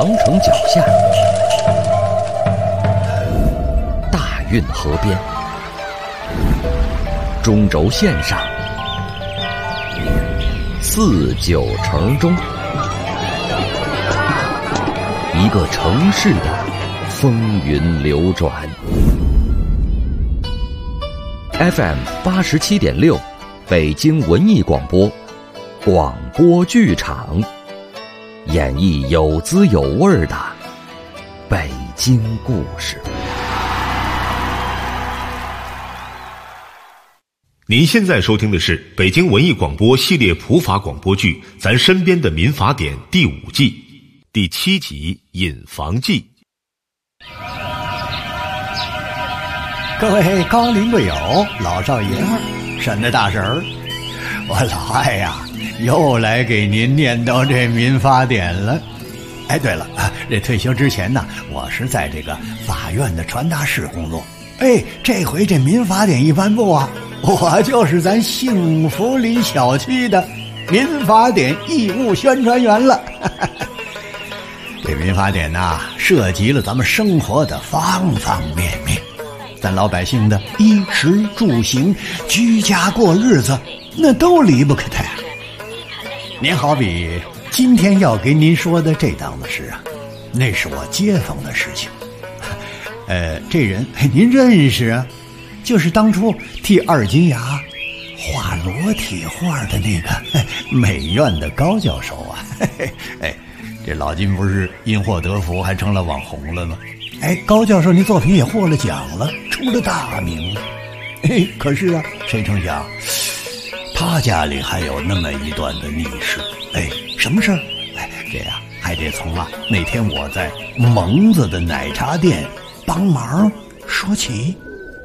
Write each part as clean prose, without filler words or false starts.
长城脚下，大运河边，中轴线上，四九城中，一个城市的风云流转。FM 87.6，北京文艺广播，广播剧场，演绎有滋有味的北京故事。 您现在收听的是北京文艺广播系列普法广播剧《咱身边的民法典》第5季第7集《引房记》。 各位高龄贵友、老少爷儿、婶子大婶儿，我老艾呀，又来给您念叨这民法典了。哎，对了，这退休之前呢，我是在这个法院的传达室工作。哎，这回这民法典一颁布啊，我就是咱幸福里小区的民法典义务宣传员了。这民法典呐，涉及了咱们生活的方方面面，咱老百姓的衣食住行、居家过日子，那都离不开它。您好比今天要给您说的这档子事啊，那是我街坊的事情。这人您认识啊？就是当初替二金牙画裸体画的那个美院的高教授啊。这老金不是因祸得福，还成了网红了吗？高教授那作品也获了奖了，出了大名。可是啊，谁成想他家里还有那么一段的逆事。什么事儿？这呀还得从那天我在蒙子的奶茶店帮忙说起。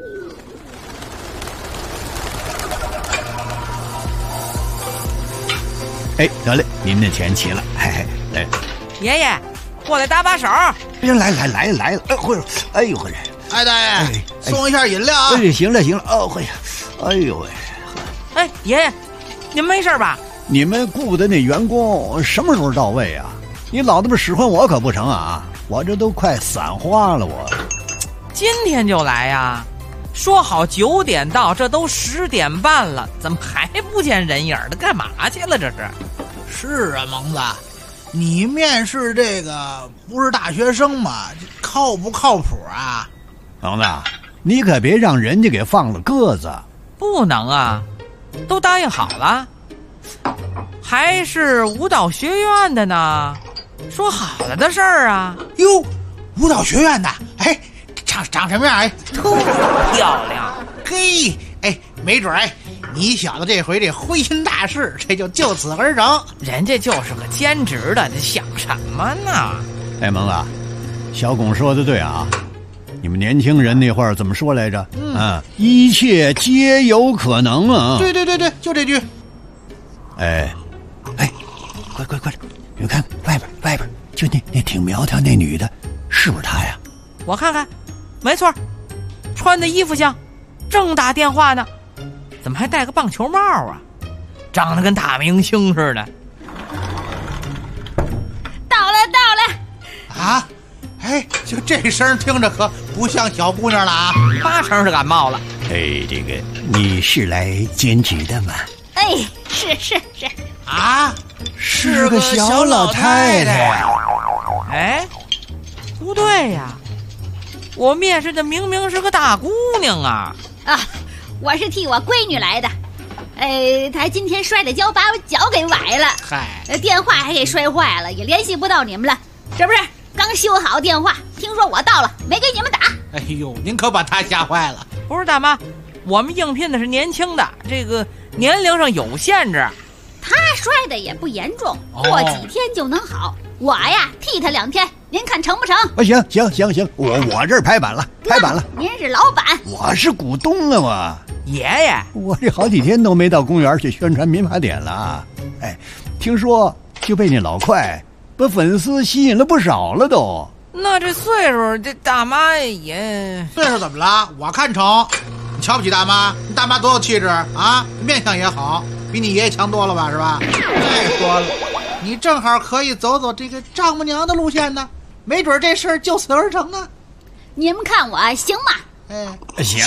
得嘞，您的钱齐了。来， 爷爷过来搭把手。 来了。哎呦呵， 大爷，送一下饮料啊。 行了。哎呦喂。 爷爷，您没事吧？ 你们雇的那员工什么时候到位啊？你老这么使唤我可不成啊！我这都快散花了。我今天就来呀？说好9点到，这都10点半了，怎么还不见人影的？干嘛去了这是？ 是啊，蒙子，你面试这个不是大学生吗？靠不靠谱啊？ 蒙子，你可别让人家给放了鸽子。 不能啊，都答应好了。还是舞蹈学院的呢，说好了的事儿啊。 哟，舞蹈学院的，长什么样？ 特漂亮。 没准你小子这回这灰心大事，这就此而成。 人家就是个兼职的，你想什么呢？ 蒙子，小巩说的对啊，你们年轻人那会儿怎么说来着？一切皆有可能啊。 对，就这句。 快，你看外边就那挺苗条那女的，是不是她呀？ 我看看，没错，穿的衣服像，正打电话呢，怎么还戴个棒球帽啊？长得跟大明星似的。 到了啊！就这声听着可不像小姑娘了啊 ，8成是感冒了。 这个你是来兼职的吗？ 是啊， 是个小老太太。 不对呀，我面试的明明是个大姑娘啊！ 我是替我闺女来的。她今天摔了跤，把我脚给崴了。电话还给摔坏了，也联系不到你们了。这不是刚修好电话，听说我到了，没给你们打。 您可把她吓坏了。 不是大妈，我们应聘的是年轻的，这个年龄上有限制。 他摔的也不严重，过几天就能好。我呀替他2天，您看成不成？ 行，我这儿拍板了。 您是老板， 我是股东啊， 爷爷， 我这好几天都没到公园去宣传民法典了。听说就被那老快把粉丝吸引了不少了都。 那这岁数，这大妈也岁数怎么了？我看成。你瞧不起大妈？你大妈多有气质啊，面相也好，比你爷爷强多了吧，是吧？再说了， 你正好可以走走这个丈母娘的路线呢，没准这事儿就此而成啊。 你们看我行吗？ 行。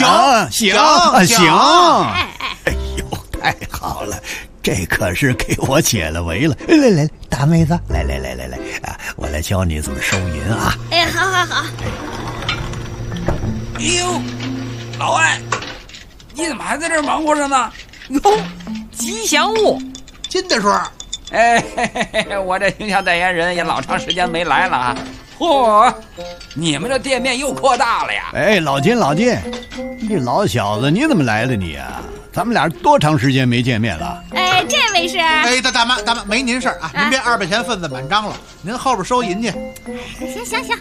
哎呦，太好了，这可是给我解了围了。来，大妹子，来啊，我来教你怎么收银啊。 哎，好。 哎呦，老艾，你怎么还在这儿忙活着呢？ 哟，吉祥物， 金大叔。 哎，我这形象代言人也老长时间没来了啊。嚯，你们这店面又扩大了呀！ 哎，老金，你这老小子，你怎么来了你啊？咱们俩多长时间没见面了？ 哎，这位是？ 哎，大妈，没您事儿啊，您别200钱份子满张了，您后边收银去。 行，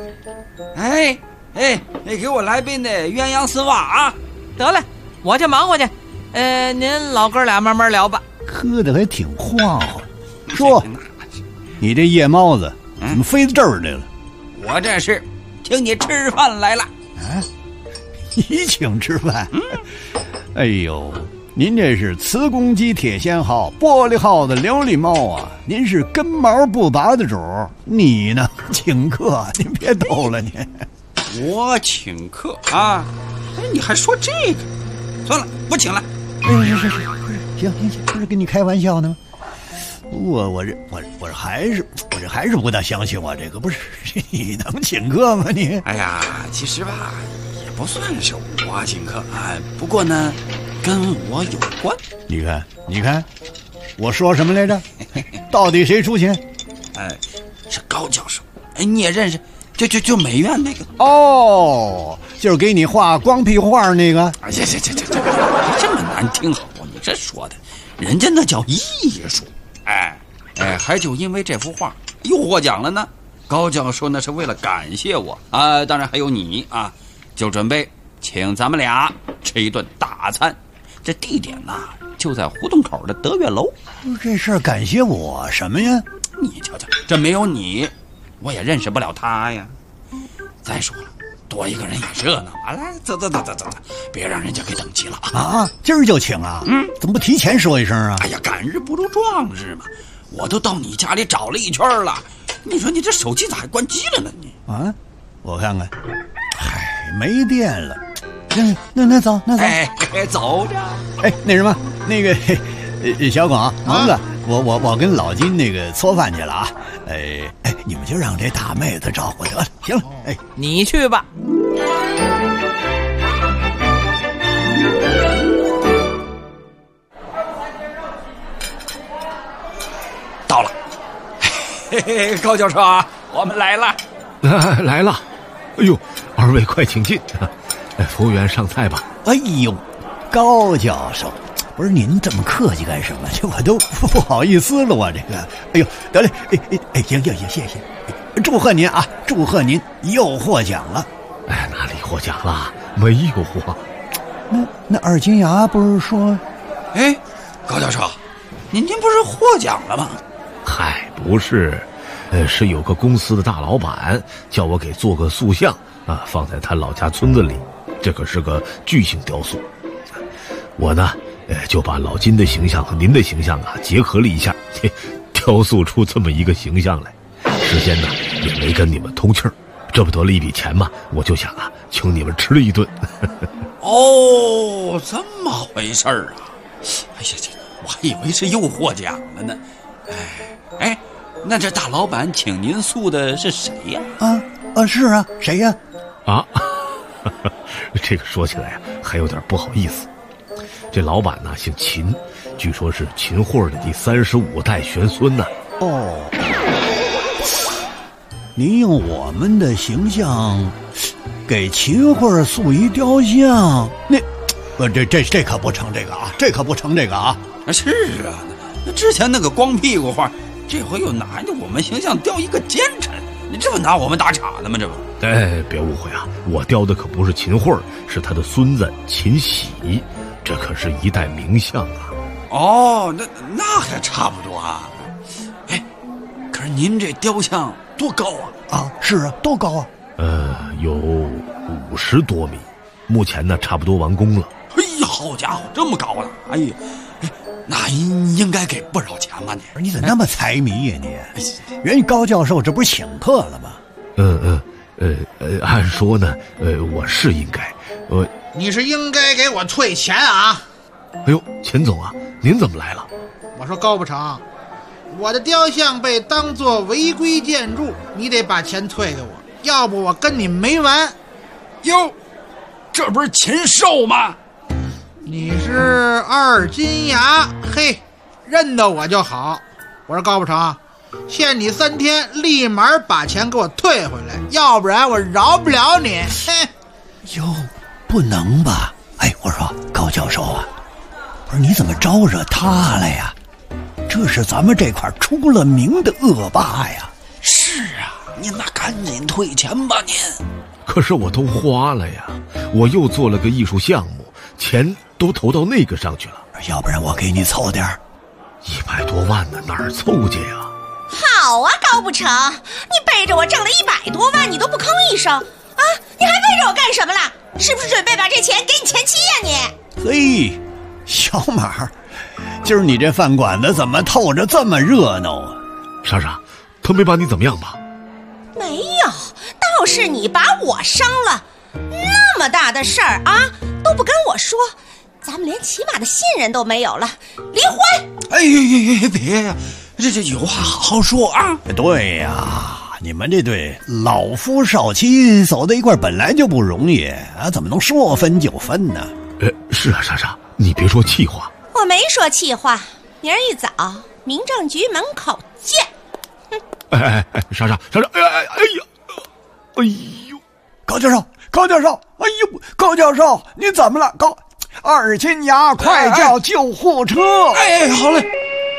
哎，给我来杯那鸳鸯丝袜啊！ 得嘞，我去忙活去。您老哥俩慢慢聊吧。 喝的还挺晃晃。说，你这夜猫子怎么飞到这儿来了？ 我这是请你吃饭来了。 啊，你请吃饭？哎呦，您这是磁公鸡、铁仙号、玻璃耗子、琉璃猫啊！您是根毛不拔的主。你呢，请客？您别逗了，您。 我请客啊？哎，你还说这个？算了，不请了。 是，行，不是跟你开玩笑呢吗？我这还是不大相信我这个，不是你能请客吗你？ 哎呀，其实吧，也不算是我请客啊，不过呢，跟我有关。 你看，我说什么来着？到底谁出钱？ 是高教授。哎，你也认识？就美院那个。 哦，就是给你画光屁股画那个。 这这么难听好不？你这说的，人家那叫艺术。哎，还就因为这幅画又获奖了呢。高教授那是为了感谢我啊，当然还有你啊，就准备请咱们俩吃一顿大餐。这地点呢，就在胡同口的德悦楼。 这事儿感谢我什么呀？ 你瞧瞧，这没有你，我也认识不了他呀。再说了，多一个人也热闹啊！来，走，别让人家给等急了啊！今儿就请啊？怎么不提前说一声啊？ 哎呀，赶日不如撞日嘛！我都到你家里找了一圈了，你说你这手机咋还关机了呢？你啊，我看看，嗨，没电了。那走， 哎，走着。 哎，那什么，那个小广蒙子，我跟老金那个搓饭去了啊。你们就让这大妹子照顾得了。行了， 你去吧。 到了，高教授啊，我们来了。 来了。哎呦，二位快请进。服务员上菜吧。 哎呦，高教授，不是您这么客气干什么？这我都不好意思了，我这个。哎呦，得嘞，行，谢谢。祝贺您啊！祝贺您又获奖了。 哎，哪里获奖了？没有啊。 那二金牙不是说？ 哎，高教授，您不是获奖了吗？ 嗨，不是，是有个公司的大老板叫我给做个塑像啊，放在他老家村子里。这可是个巨型雕塑。我呢，就把老金的形象和您的形象啊结合了一下，雕塑出这么一个形象来。事先呢也没跟你们通气儿，这不得了一笔钱嘛，我就想啊请你们吃了一顿。 哦，这么回事儿啊！哎呀，我还以为是又获奖了呢。哎，那这大老板请您塑的是谁呀？ 是啊，谁呀？ 这个说起来啊还有点不好意思。这老板呢姓秦，据说是秦桧的第35代玄孙呢。 哦，您用我们的形象给秦桧塑一雕像，这可不成这个啊，这可不成这个啊。 是啊，那之前那个光屁股画，这回又拿着我们形象雕一个奸臣，你这不拿我们打岔呢吗？这不？ 哎，别误会啊，我雕的可不是秦桧，是他的孙子秦喜，这可是一代名相啊。 哦，那还差不多啊。哎，可是您这雕像多高啊？ 是啊，多高啊？ 有50多米，目前呢差不多完工了。 哎呀，好家伙，这么高了！哎呀， 那应该给不少钱吧你？ 你怎么那么财迷呀你？人高教授这不是请客了吗？ 按说呢，我是应该， 你是应该给我退钱啊！ 哎呦，钱总啊，您怎么来了？ 我说高不成，我的雕像被当作违规建筑，你得把钱退给我，要不我跟你没完。 哟，这不是禽兽吗？ 你是二金牙，嘿，认得我就好。我说高不成，限你3天，立马把钱给我退回来，要不然我饶不了你。嘿， 哟，不能吧？哎，我说高教授啊，不是你怎么招惹他了呀？这是咱们这块出了名的恶霸呀！ 是啊，您那赶紧退钱吧您。 可是我都花了呀，我又做了个艺术项目，钱都投到那个上去了。 要不然我给你凑点 100多万呢，哪儿凑去呀？ 好啊，高不成，你背着我挣了100多万，你都不吭一声啊？你还背着我干什么了？是不是准备把这钱给你前妻呀你？ 嘿，小马，今儿你这饭馆子怎么透着这么热闹啊？ 莎莎，他没把你怎么样吧？ 没有，倒是你把我伤了，那么大的事儿啊，都不跟我说，咱们连起码的信任都没有了，离婚！ 哎，别呀，这有话好好说啊！ 对呀，你们这对老夫少妻走在一块本来就不容易啊，怎么能说分就分呢？ 是啊，莎莎，你别说气话。 我没说气话，明儿一早民政局门口见。 哎，莎莎，哎呦， 高教授，哎呦，高教授，你怎么了？二金牙，快叫救护车！ 哎，好嘞。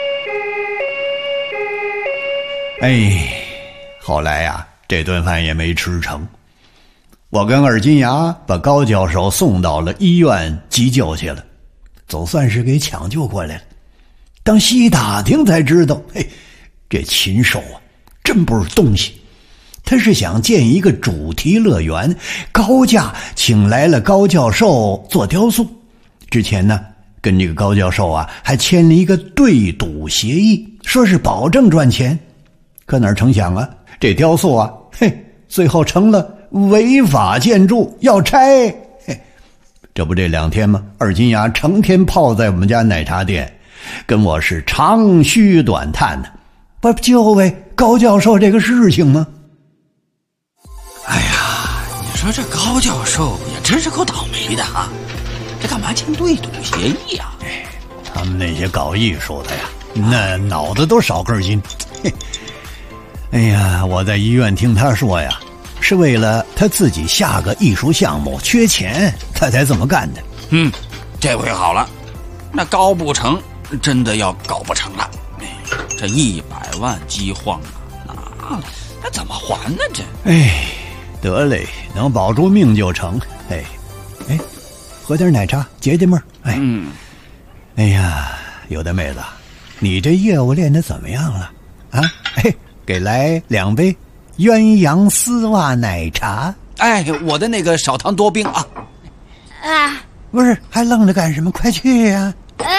哎，后来呀，这顿饭也没吃成。我跟二金牙把高教授送到了医院急救去了，总算是给抢救过来了。当细打听才知道，嘿，这禽兽啊，真不是东西。他是想建一个主题乐园，高价请来了高教授做雕塑。之前呢，跟这个高教授啊还签了一个对赌协议，说是保证赚钱。可哪成想啊，这雕塑啊，最后成了违法建筑，要拆。这不这2天吗？二金牙成天泡在我们家奶茶店，跟我是长吁短叹的，不就为高教授这个事情吗？ 哎呀，你说这高教授也真是够倒霉的哈，这干嘛签对赌协议呀？ 他们那些搞艺术的呀，那脑子都少根筋。哎呀，我在医院听他说呀，是为了他自己下个艺术项目缺钱，他才这么干的。 这回好了，那高不成真的要搞不成了。这100万饥荒拿了，那怎么还呢？这得嘞，能保住命就成。喝点奶茶解解闷。哎呀，有的妹子，你这业务练得怎么样了啊？给来2杯鸳鸯丝袜奶茶。 我的那个少糖多冰啊。 不是，还愣着干什么？快去呀！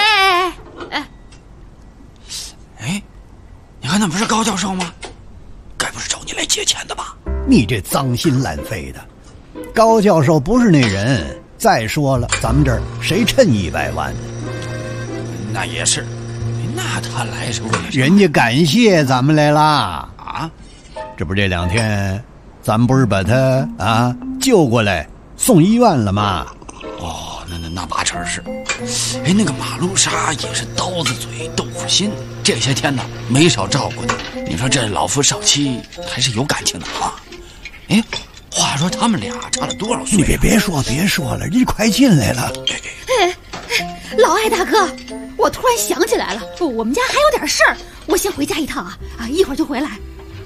你看那不是高教授吗？该不是找你来借钱的吧？ 你这脏心烂肺的，高教授不是那人。再说了，咱们这儿谁趁100万呢？ 那也是，那他来是为了什么？ 人家感谢咱们来啦啊！ 这不这2天，咱们不是把他救过来送医院了吗？ 那八成是。那个马路莎也是刀子嘴豆腐心，这些天呢没少照顾你。你说这老夫少妻还是有感情的啊。话说他们俩差了多少岁？ 你别说了，你快进来了。 老艾大哥，我突然想起来了，我们家还有点事儿，我先回家一趟啊，一会儿就回来。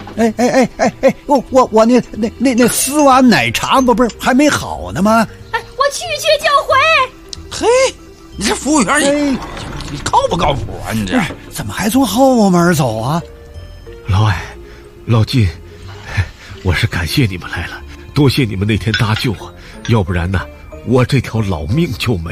我那丝袜奶茶不是还没好呢吗？ 我去就回。 你这服务员你靠不靠谱啊？你这怎么还从后门走啊？ 老艾、老金，我是感谢你们来了，多谢你们那天搭救啊，要不然呢，我这条老命就没了。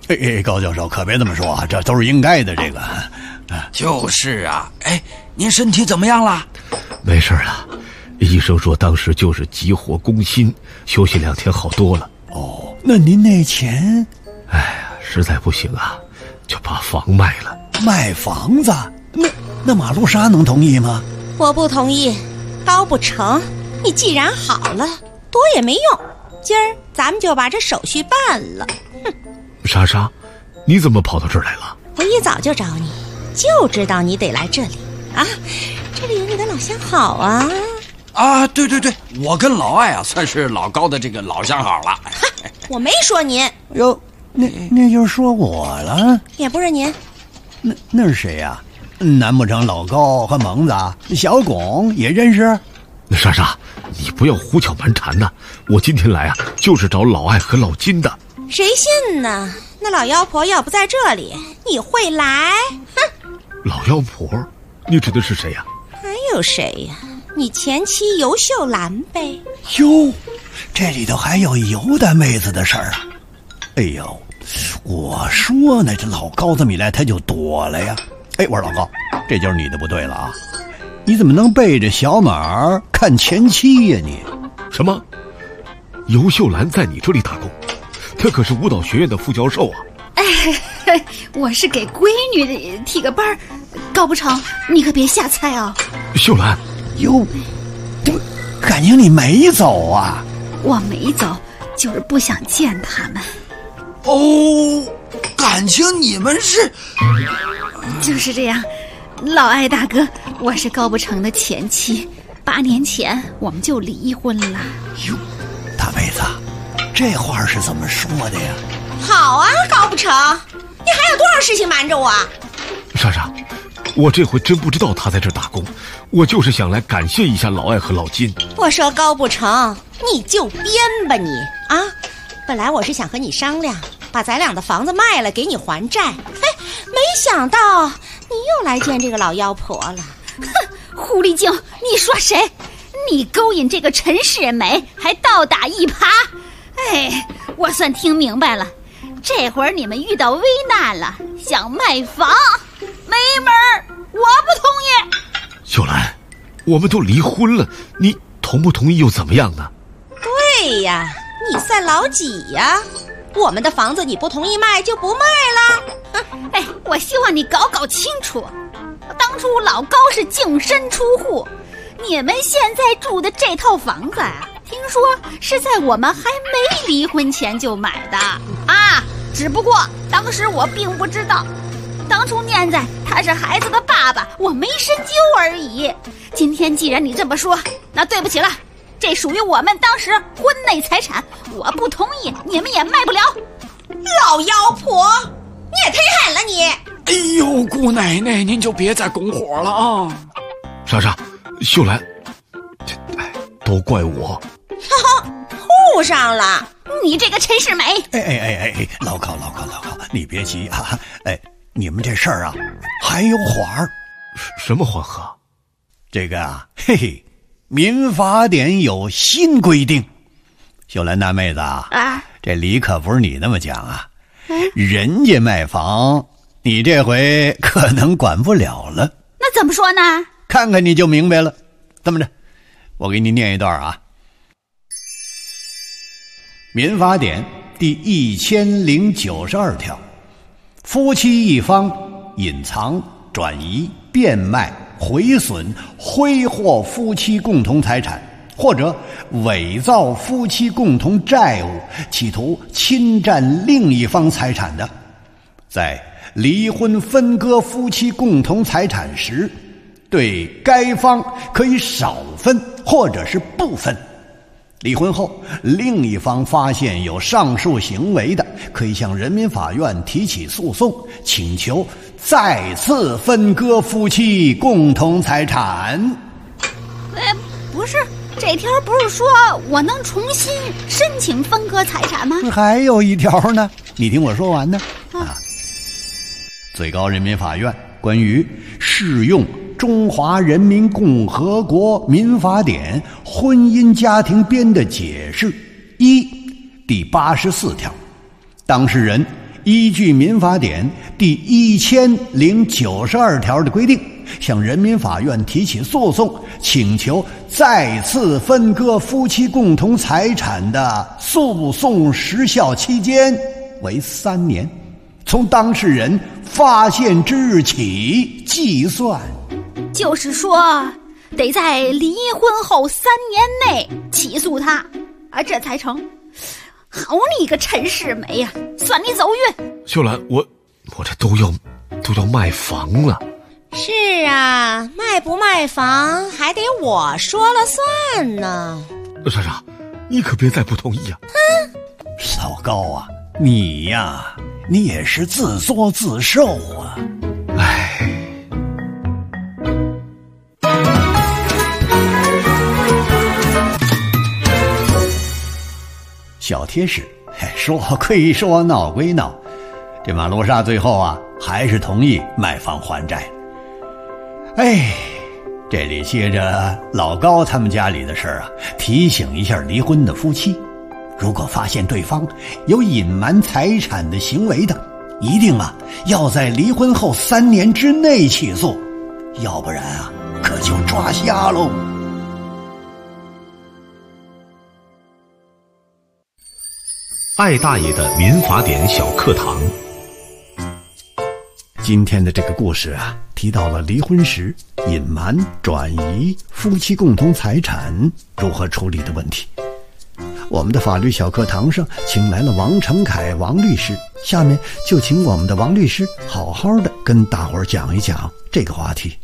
高教授可别这么说啊，这都是应该的。这个， 就是啊。哎，您身体怎么样了？ 没事了，医生说当时就是急火攻心，休息2天好多了。 哦，那您那钱？ 哎呀，实在不行啊，就把房卖了。 卖房子？那马路莎能同意吗？ 我不同意。高不成，你既然好了，多也没用。今儿咱们就把这手续办了。哼， 莎莎，你怎么跑到这儿来了？ 我一早就找你，就知道你得来这里啊！这里有你的老相好啊！ 啊，对，我跟老艾啊，算是老高的这个老相好了。 我没说您。 哟，那就是说我了？ 也不是您。 那是谁呀？难不成老高和蒙子、小巩也认识？ 莎莎，你不要胡搅蛮缠呐！我今天来啊，就是找老艾和老金的。 谁信呢？那老妖婆要不在这里，你会来？哼！ 老妖婆？你指的是谁呀？ 还有谁呀？你前妻尤秀兰呗。 哟，这里头还有尤大妹子的事儿啊！哎呦，我说呢，这老高这么一来，他就躲了呀。哎，我说老高，这就是你的不对了啊！你怎么能背着小马看前妻呀你？ 什么？尤秀兰在你这里打工？她可是舞蹈学院的副教授啊！ 哎，我是给闺女替个班，高不成，你可别瞎猜啊！ 秀兰， 哟，感情你没走啊？ 我没走，就是不想见他们。 哦，感情你们是…… 就是这样。老艾大哥，我是高不成的前妻，8年前我们就离婚了。 哟，大妹子，这话是怎么说的呀？ 好啊，高不成，你还有多少事情瞒着我？ 莎莎，我这回真不知道他在这打工，我就是想来感谢一下老艾和老金。 我说高不成，你就编吧你啊！本来我是想和你商量，把咱俩的房子卖了给你还债，没想到你又来见这个老妖婆了。 哼，狐狸精，你说谁？你勾引这个陈世美，还倒打一耙。哎，我算听明白了，这会儿你们遇到危难了，想卖房，没门儿，我不同意。 秀兰，我们都离婚了，你同不同意又怎么样呢？ 对呀，你算老几呀？我们的房子你不同意卖就不卖了。 哎，我希望你搞清楚，当初老高是净身出户，你们现在住的这套房子啊，听说是在我们还没离婚前就买的啊，只不过当时我并不知道，当初念在他是孩子的爸爸，我没深究而已。今天既然你这么说，那对不起了，这属于我们当时婚内财产，我不同意，你们也卖不了。 老妖婆，你也忒狠了你！ 哎呦，姑奶奶，您就别再拱火了啊！ 莎莎，秀兰，都怪我， 护上了你这个陈世美！ 哎，老高，你别急啊！哎，你们这事儿啊，还有缓儿。 什么缓和？ 这个啊，嘿嘿，民法典有新规定。秀兰大妹子啊，这理可不是你那么讲啊。人家卖房，你这回可能管不了了。 那怎么说呢？ 看看你就明白了。这么着，我给你念一段啊。民法典第1092条，夫妻一方隐藏、转移、变卖、毁损、挥霍夫妻共同财产，或者伪造夫妻共同债务，企图侵占另一方财产的，在离婚分割夫妻共同财产时，对该方可以少分或者是不分。离婚后，另一方发现有上述行为的，可以向人民法院提起诉讼，请求再次分割夫妻共同财产。 不是，这条不是说我能重新申请分割财产吗？ 还有一条呢，你听我说完呢。最高人民法院关于适用中华人民共和国民法典婚姻家庭编的解释第84条，当事人依据民法典第1092条的规定，向人民法院提起诉讼，请求再次分割夫妻共同财产的诉讼时效期间为3年，从当事人发现之日起计算。 就是说，得在离婚后3年内起诉他，这才成。好你个陈世美呀，算你走运。 秀兰，我这都要卖房了。 是啊，卖不卖房还得我说了算呢。 莎莎，你可别再不同意啊！ 老高啊，你呀，你也是自作自受啊！ 唉。 小贴士，说归说，闹归闹，这马罗莎最后啊，还是同意卖房还债。这里接着老高他们家里的事儿啊，提醒一下离婚的夫妻，如果发现对方有隐瞒财产的行为的，一定要在离婚后3年之内起诉，要不然可就抓瞎喽。 艾大爷的民法典小课堂。 今天的这个故事提到了离婚时隐瞒、转移夫妻共同财产如何处理的问题。我们的法律小课堂上请来了王成凯王律师，下面就请我们的王律师好好的跟大伙儿讲一讲这个话题。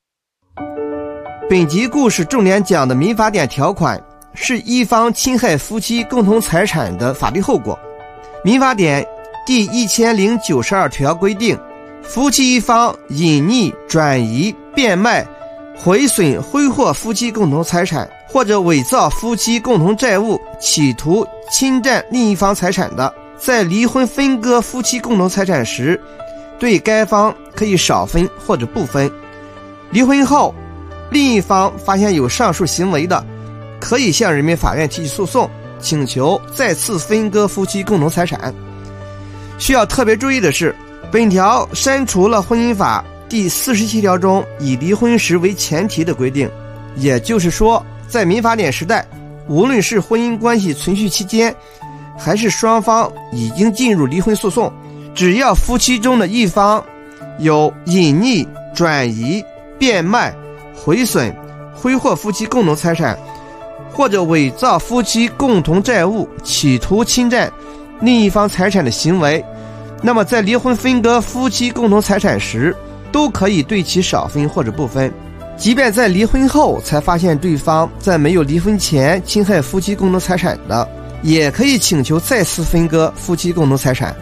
本集故事重点讲的民法典条款是一方侵害夫妻共同财产的法律后果。民法典第1092条规定，夫妻一方隐匿、转移、变卖、毁损、挥霍夫妻共同财产，或者伪造夫妻共同债务，企图侵占另一方财产的，在离婚分割夫妻共同财产时，对该方可以少分或者不分。离婚后，另一方发现有上述行为的，可以向人民法院提起诉讼，请求再次分割夫妻共同财产。需要特别注意的是，本条删除了婚姻法第47条中以离婚时为前提的规定，也就是说，在民法典时代，无论是婚姻关系存续期间，还是双方已经进入离婚诉讼，只要夫妻中的一方有隐匿、转移、变卖、毁损、挥霍夫妻共同财产，或者伪造夫妻共同债务，企图侵占另一方财产的行为，那么在离婚分割夫妻共同财产时，都可以对其少分或者不分。即便在离婚后才发现对方在没有离婚前侵害夫妻共同财产的，也可以请求再次分割夫妻共同财产。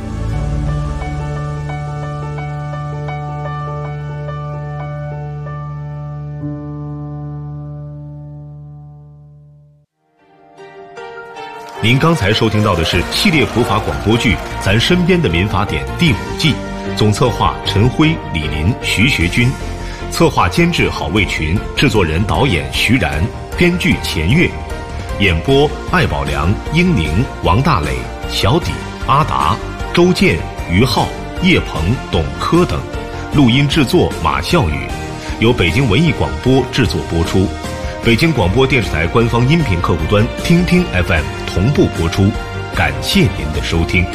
您刚才收听到的是系列普法广播剧《咱身边的民法典》第5季，总策划陈辉、李林、徐学军，策划监制郝卫群，制作人导演徐然，编剧钱月，演播艾宝良、英宁、王大磊、小底、阿达、周建、于浩、叶鹏、董科等，录音制作马笑宇，由北京文艺广播制作播出。北京广播电视台官方音频客户端听听 FM 同步播出，感谢您的收听。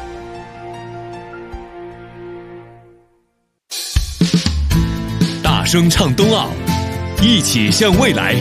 大声唱冬奥，一起向未来。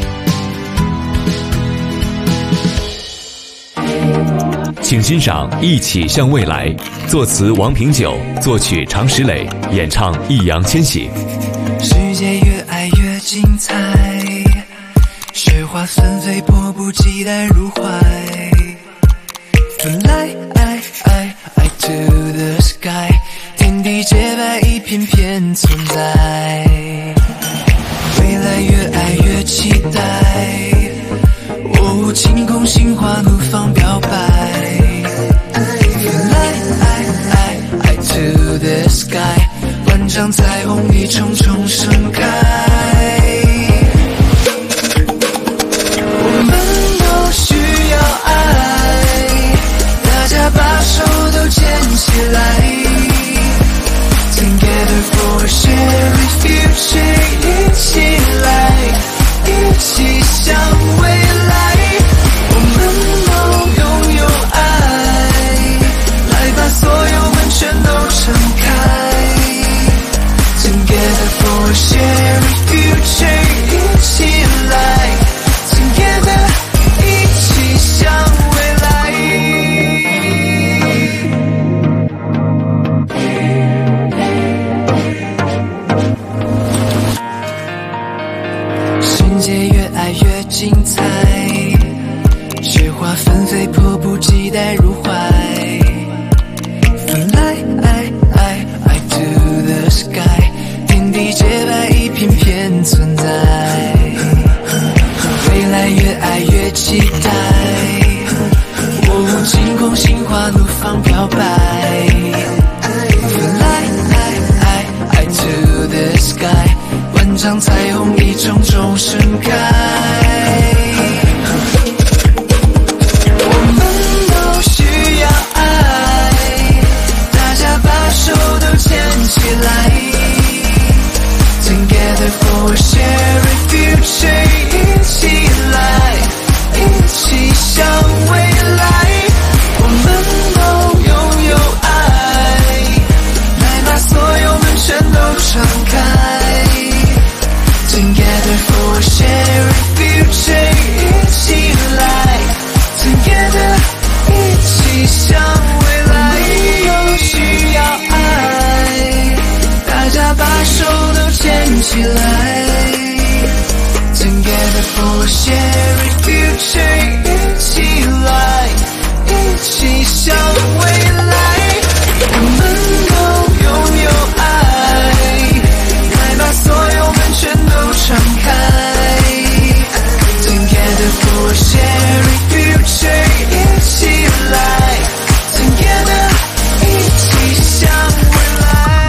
请欣赏《一起向未来》，作词王平久，作曲常石磊，演唱易烊千玺。 世界越爱越精彩，雪花纷飞，迫不及待入怀。Fly to the sky， 天地洁白，一片片存在。未来越爱越期待，晴空心花怒放表白。Fly to the sky， 万丈彩虹一重重盛开。我们都需要爱，大家把手都牵起来。 越精彩，雪花纷飞，迫不及待入怀。Fly I to the sky， 天地洁白，一片片存在。未来越爱越期待，我无惊恐，心花怒放飘摆。Fly I to the sky， 万丈彩虹一种种盛开。我们都需要爱，大家把手都牵起来。Together for a shared future， 一起来，一起向未来。我们都拥有爱，来把所有门全都敞开。Together for a shared future， 一起来 Together， 一起向未来。都需要爱，大家把手都牵起来。Together for a shared future， 一起来，一起向未来。我们都拥有爱，来把所有门全都敞开。Together for a shared future， 一起来 Together， 一起向未来。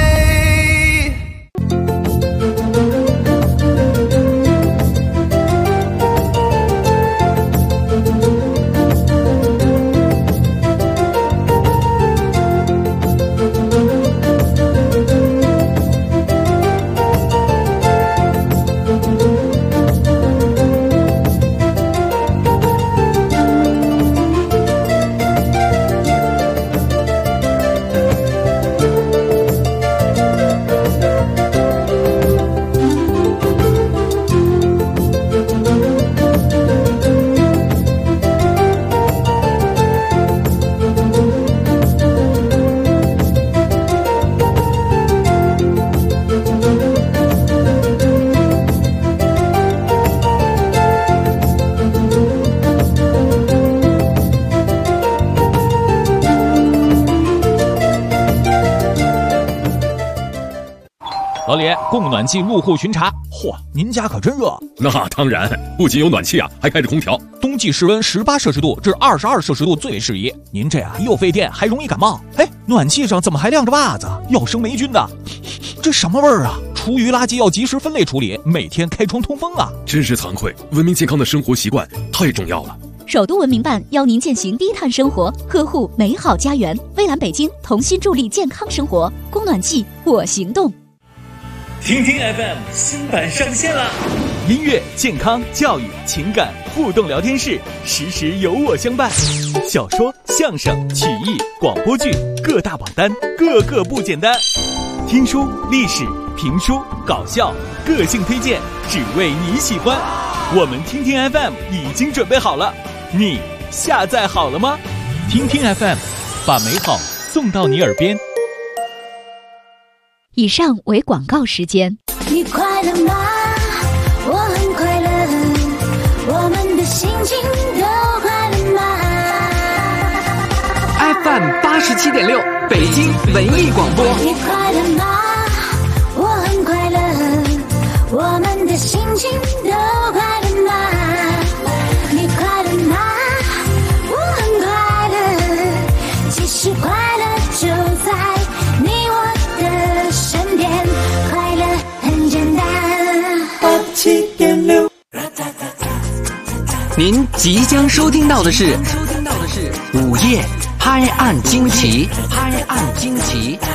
老李，供暖气入户巡查。嚯，您家可真热。 那当然，不仅有暖气啊，还开着空调。 冬季室温18摄氏度至22摄氏度最为适宜。您这啊又费电还容易感冒。哎，暖气上怎么还晾着袜子？要生霉菌的。这什么味儿啊？厨余垃圾要及时分类处理，每天开窗通风啊。 真是惭愧，文明健康的生活习惯太重要了。 首都文明办邀您践行低碳生活，呵护美好家园。蔚蓝北京同心助力健康生活，供暖气我行动。 听听 FM 新版上线啦！ 音乐、健康、教育、情感互动聊天室，时时有我相伴。小说、相声、曲艺、广播剧各大榜单，个个不简单。听书、历史、评书、搞笑，个性推荐，只为你喜欢。我们听听 FM 已经准备好了，你下载好了吗？听听 FM， 把美好送到你耳边。 以上为广告时间。 你快乐吗？我很快乐，我们的心情都快乐吗 ？FM 87.6，北京文艺广播。 你快乐吗？我很快乐，我们的心情都快乐吗？你快乐吗？我很快乐，其实快乐就在你我的身边，快乐很简单。87.6， 您即将收听到的是午夜拍案惊奇。